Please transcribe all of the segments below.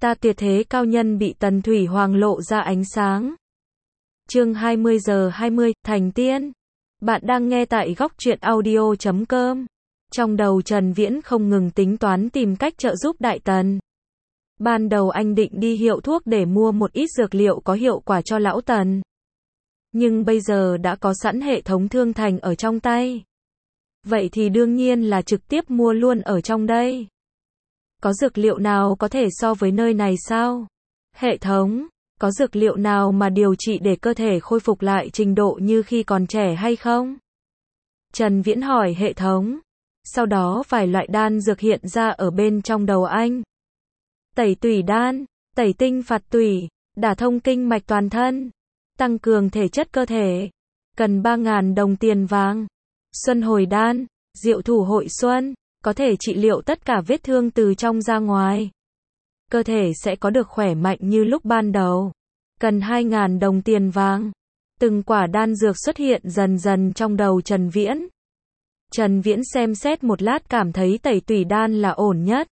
Ta tuyệt thế cao nhân bị Tần Thủy Hoàng lộ ra ánh sáng. Chương 20:20, Thành Tiên. Bạn đang nghe tại góc truyện audio.com. Trong đầu Trần Viễn không ngừng tính toán tìm cách trợ giúp Đại Tần. Ban đầu anh định đi hiệu thuốc để mua một ít dược liệu có hiệu quả cho lão Tần. Nhưng bây giờ đã có sẵn hệ thống thương thành ở trong tay. Vậy thì đương nhiên là trực tiếp mua luôn ở trong đây. Có dược liệu nào có thể so với nơi này sao? Hệ thống, có dược liệu nào mà điều trị để cơ thể khôi phục lại trình độ như khi còn trẻ hay không? Trần Viễn hỏi hệ thống. Sau đó vài loại đan dược hiện ra ở bên trong đầu anh. Tẩy tủy đan, tẩy tinh phạt tủy, đả thông kinh mạch toàn thân, tăng cường thể chất cơ thể. Cần 3.000 đồng tiền vàng. Xuân hồi đan, diệu thủ hội xuân, có thể trị liệu tất cả vết thương từ trong ra ngoài. Cơ thể sẽ có được khỏe mạnh như lúc ban đầu. Cần 2.000 đồng tiền vàng. Từng quả đan dược xuất hiện dần dần trong đầu Trần Viễn. Trần Viễn xem xét một lát cảm thấy tẩy tủy đan là ổn nhất.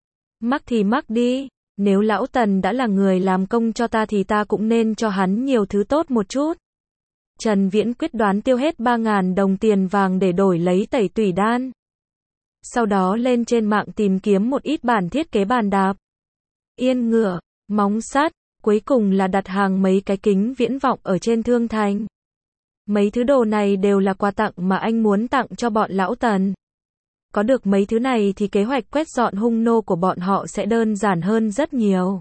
Mắc thì mắc đi, nếu lão Tần đã là người làm công cho ta thì ta cũng nên cho hắn nhiều thứ tốt một chút. Trần Viễn quyết đoán tiêu hết 3.000 đồng tiền vàng để đổi lấy tẩy tủy đan. Sau đó lên trên mạng tìm kiếm một ít bản thiết kế bàn đạp, yên ngựa, móng sắt, cuối cùng là đặt hàng mấy cái kính viễn vọng ở trên thương thành. Mấy thứ đồ này đều là quà tặng mà anh muốn tặng cho bọn lão Tần. Có được mấy thứ này thì kế hoạch quét dọn hung nô của bọn họ sẽ đơn giản hơn rất nhiều.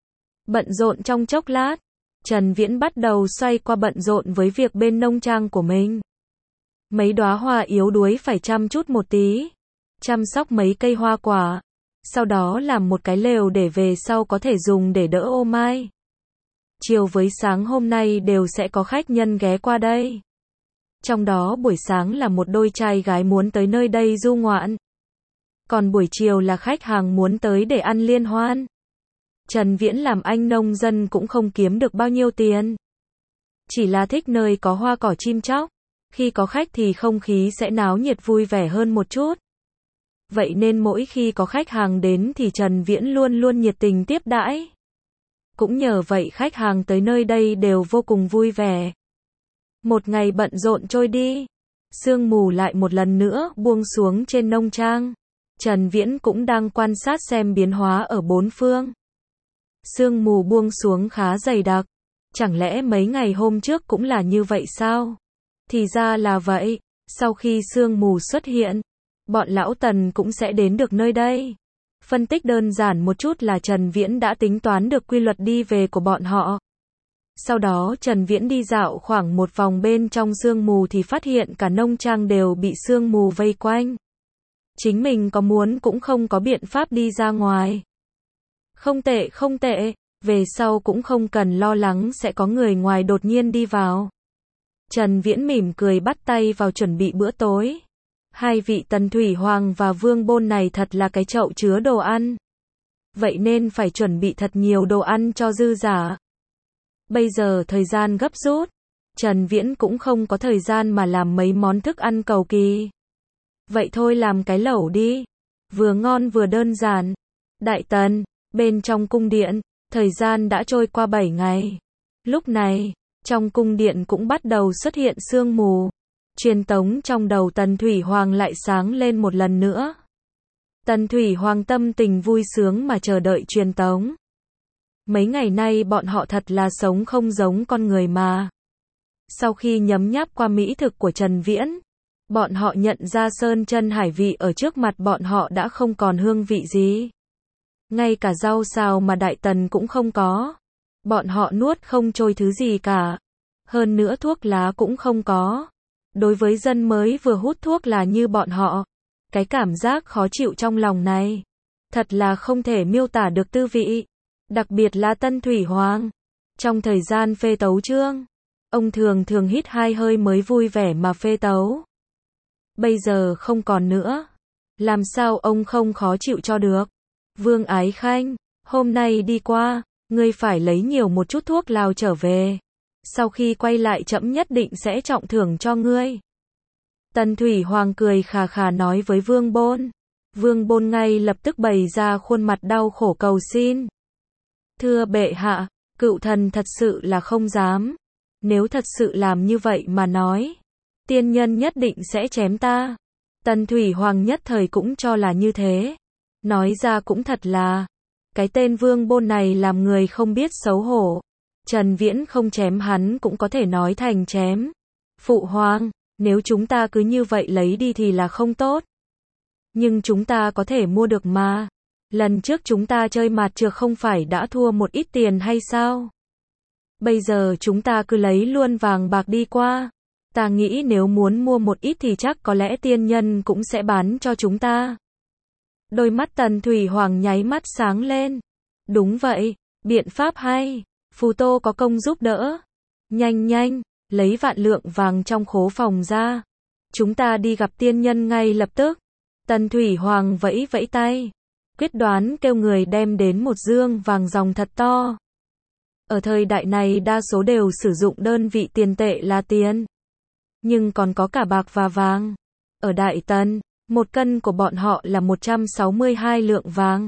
Bận rộn trong chốc lát, Trần Viễn bắt đầu xoay qua bận rộn với việc bên nông trang của mình. Mấy đóa hoa yếu đuối phải chăm chút một tí. Chăm sóc mấy cây hoa quả. Sau đó làm một cái lều để về sau có thể dùng để đỡ ô mai. Chiều với sáng hôm nay đều sẽ có khách nhân ghé qua đây. Trong đó buổi sáng là một đôi trai gái muốn tới nơi đây du ngoạn. Còn buổi chiều là khách hàng muốn tới để ăn liên hoan. Trần Viễn làm anh nông dân cũng không kiếm được bao nhiêu tiền. Chỉ là thích nơi có hoa cỏ chim chóc. Khi có khách thì không khí sẽ náo nhiệt vui vẻ hơn một chút. Vậy nên mỗi khi có khách hàng đến thì Trần Viễn luôn luôn nhiệt tình tiếp đãi. Cũng nhờ vậy khách hàng tới nơi đây đều vô cùng vui vẻ. Một ngày bận rộn trôi đi. Sương mù lại một lần nữa buông xuống trên nông trang. Trần Viễn cũng đang quan sát xem biến hóa ở bốn phương. Sương mù buông xuống khá dày đặc. Chẳng lẽ mấy ngày hôm trước cũng là như vậy sao? Thì ra là vậy. Sau khi sương mù xuất hiện, bọn lão Tần cũng sẽ đến được nơi đây. Phân tích đơn giản một chút là Trần Viễn đã tính toán được quy luật đi về của bọn họ. Sau đó Trần Viễn đi dạo khoảng một vòng bên trong sương mù thì phát hiện cả nông trang đều bị sương mù vây quanh. Chính mình có muốn cũng không có biện pháp đi ra ngoài. Không tệ không tệ, về sau cũng không cần lo lắng sẽ có người ngoài đột nhiên đi vào. Trần Viễn mỉm cười bắt tay vào chuẩn bị bữa tối. Hai vị Tần Thủy Hoàng và Vương Bôn này thật là cái chậu chứa đồ ăn. Vậy nên phải chuẩn bị thật nhiều đồ ăn cho dư giả. Bây giờ thời gian gấp rút. Trần Viễn cũng không có thời gian mà làm mấy món thức ăn cầu kỳ. Vậy thôi làm cái lẩu đi. Vừa ngon vừa đơn giản. Đại Tần, bên trong cung điện, thời gian đã trôi qua 7 ngày. Lúc này, trong cung điện cũng bắt đầu xuất hiện sương mù. Truyền tống trong đầu Tần Thủy Hoàng lại sáng lên một lần nữa. Tần Thủy Hoàng tâm tình vui sướng mà chờ đợi truyền tống. Mấy ngày nay bọn họ thật là sống không giống con người mà. Sau khi nhấm nháp qua mỹ thực của Trần Viễn, bọn họ nhận ra sơn chân hải vị ở trước mặt bọn họ đã không còn hương vị gì. Ngay cả rau xào mà Đại Tần cũng không có. Bọn họ nuốt không trôi thứ gì cả. Hơn nữa thuốc lá cũng không có. Đối với dân mới vừa hút thuốc là như bọn họ, cái cảm giác khó chịu trong lòng này, thật là không thể miêu tả được tư vị. Đặc biệt là Tần Thủy Hoàng. Trong thời gian phê tấu chương, ông thường thường hít 2 hơi mới vui vẻ mà phê tấu. Bây giờ không còn nữa. Làm sao ông không khó chịu cho được? Vương Ái Khanh, hôm nay đi qua, ngươi phải lấy nhiều một chút thuốc lào trở về. Sau khi quay lại trẫm nhất định sẽ trọng thưởng cho ngươi. Tần Thủy Hoàng cười khà khà nói với Vương Bôn. Vương Bôn ngay lập tức bày ra khuôn mặt đau khổ cầu xin. Thưa bệ hạ, cựu thần thật sự là không dám. Nếu thật sự làm như vậy mà nói, tiên nhân nhất định sẽ chém ta. Tần Thủy Hoàng nhất thời cũng cho là như thế. Nói ra cũng thật là, cái tên Vương Bôn này làm người không biết xấu hổ. Trần Viễn không chém hắn cũng có thể nói thành chém. Phụ hoàng, nếu chúng ta cứ như vậy lấy đi thì là không tốt. Nhưng chúng ta có thể mua được mà. Lần trước chúng ta chơi mạt trược không phải đã thua một ít tiền hay sao? Bây giờ chúng ta cứ lấy luôn vàng bạc đi qua. Ta nghĩ nếu muốn mua một ít thì chắc có lẽ tiên nhân cũng sẽ bán cho chúng ta. Đôi mắt Tần Thủy Hoàng nháy mắt sáng lên. Đúng vậy, biện pháp hay. Phù Tô có công giúp đỡ. Nhanh nhanh, lấy vạn lượng vàng trong khố phòng ra. Chúng ta đi gặp tiên nhân ngay lập tức. Tần Thủy Hoàng vẫy vẫy tay. Quyết đoán kêu người đem đến một dương vàng ròng thật to. Ở thời đại này đa số đều sử dụng đơn vị tiền tệ là tiền. Nhưng còn có cả bạc và vàng. Ở Đại Tần, một cân của bọn họ là 162 lượng vàng.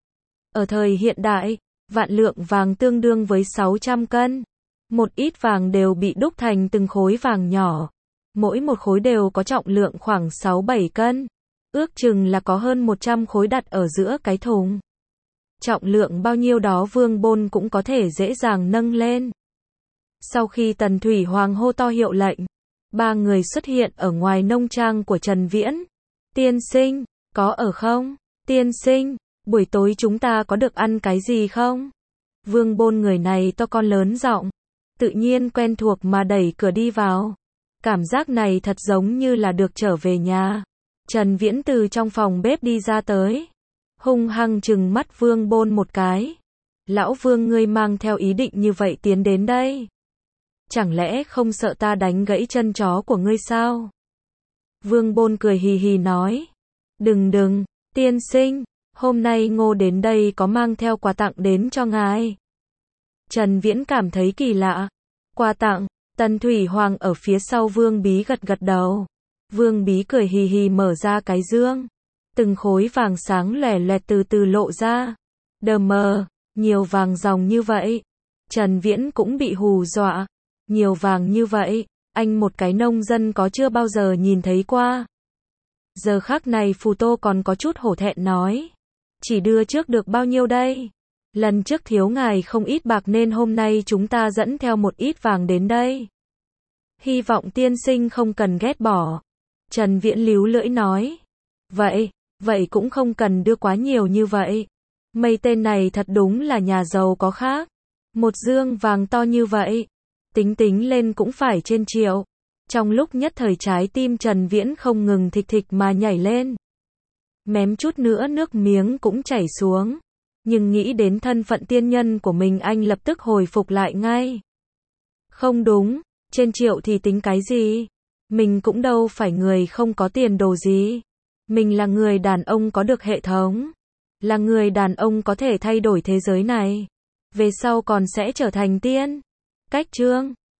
Ở thời hiện đại, vạn lượng vàng tương đương với 600 cân. Một ít vàng đều bị đúc thành từng khối vàng nhỏ. Mỗi một khối đều có trọng lượng khoảng 6-7 cân. Ước chừng là có hơn 100 khối đặt ở giữa cái thùng. Trọng lượng bao nhiêu đó Vương Bôn cũng có thể dễ dàng nâng lên. Sau khi Tần Thủy Hoàng hô to hiệu lệnh, ba người xuất hiện ở ngoài nông trang của Trần Viễn. Tiên sinh, có ở không? Tiên sinh, buổi tối chúng ta có được ăn cái gì không? Vương Bôn người này to con lớn giọng, tự nhiên quen thuộc mà đẩy cửa đi vào. Cảm giác này thật giống như là được trở về nhà. Trần Viễn từ trong phòng bếp đi ra tới, hung hăng trừng mắt Vương Bôn một cái. Lão Vương ngươi mang theo ý định như vậy tiến đến đây. Chẳng lẽ không sợ ta đánh gãy chân chó của ngươi sao? Vương Bôn cười hì hì nói. Đừng, tiên sinh, hôm nay Ngô đến đây có mang theo quà tặng đến cho ngài. Trần Viễn cảm thấy kỳ lạ. Quà tặng, Tần Thủy Hoàng ở phía sau Vương Bí gật gật đầu. Vương Bí cười hì hì mở ra cái dương. Từng khối vàng sáng lòe loẹt từ từ lộ ra. Đờ mờ, nhiều vàng ròng như vậy. Trần Viễn cũng bị hù dọa. Nhiều vàng như vậy, anh một cái nông dân có chưa bao giờ nhìn thấy qua. Giờ khắc này Phù Tô còn có chút hổ thẹn nói. Chỉ đưa trước được bao nhiêu đây? Lần trước thiếu ngài không ít bạc nên hôm nay chúng ta dẫn theo một ít vàng đến đây. Hy vọng tiên sinh không cần ghét bỏ. Trần Viễn líu lưỡi nói. Vậy cũng không cần đưa quá nhiều như vậy. Mấy tên này thật đúng là nhà giàu có khác. Một dương vàng to như vậy, tính lên cũng phải trên triệu. Trong lúc nhất thời trái tim Trần Viễn không ngừng thịch thịch mà nhảy lên. Mém chút nữa nước miếng cũng chảy xuống. Nhưng nghĩ đến thân phận tiên nhân của mình anh lập tức hồi phục lại ngay. Không đúng, trên triệu thì tính cái gì? Mình cũng đâu phải người không có tiền đồ gì. Mình là người đàn ông có được hệ thống. Là người đàn ông có thể thay đổi thế giới này. Về sau còn sẽ trở thành tiên. Cách chương